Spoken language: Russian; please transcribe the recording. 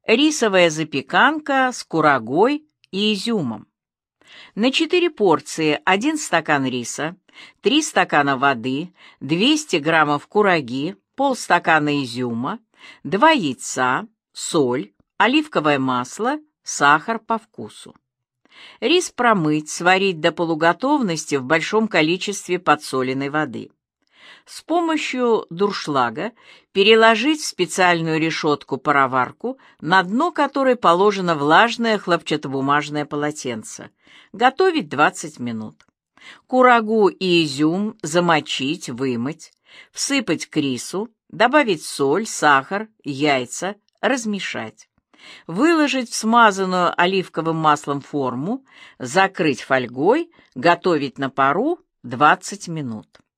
Рисовая запеканка с курагой и изюмом. На 4 порции 1 стакан риса, 3 стакана воды, 200 граммов кураги, полстакана изюма, 2 яйца, соль, оливковое масло, сахар по вкусу. Рис промыть, сварить до полуготовности в большом количестве подсоленной воды. С помощью дуршлага переложить в специальную решетку-пароварку, на дно которой положено влажное хлопчатобумажное полотенце. Готовить 20 минут. Курагу и изюм замочить, вымыть, всыпать к рису, добавить соль, сахар, яйца, размешать. Выложить в смазанную оливковым маслом форму, закрыть фольгой, готовить на пару 20 минут.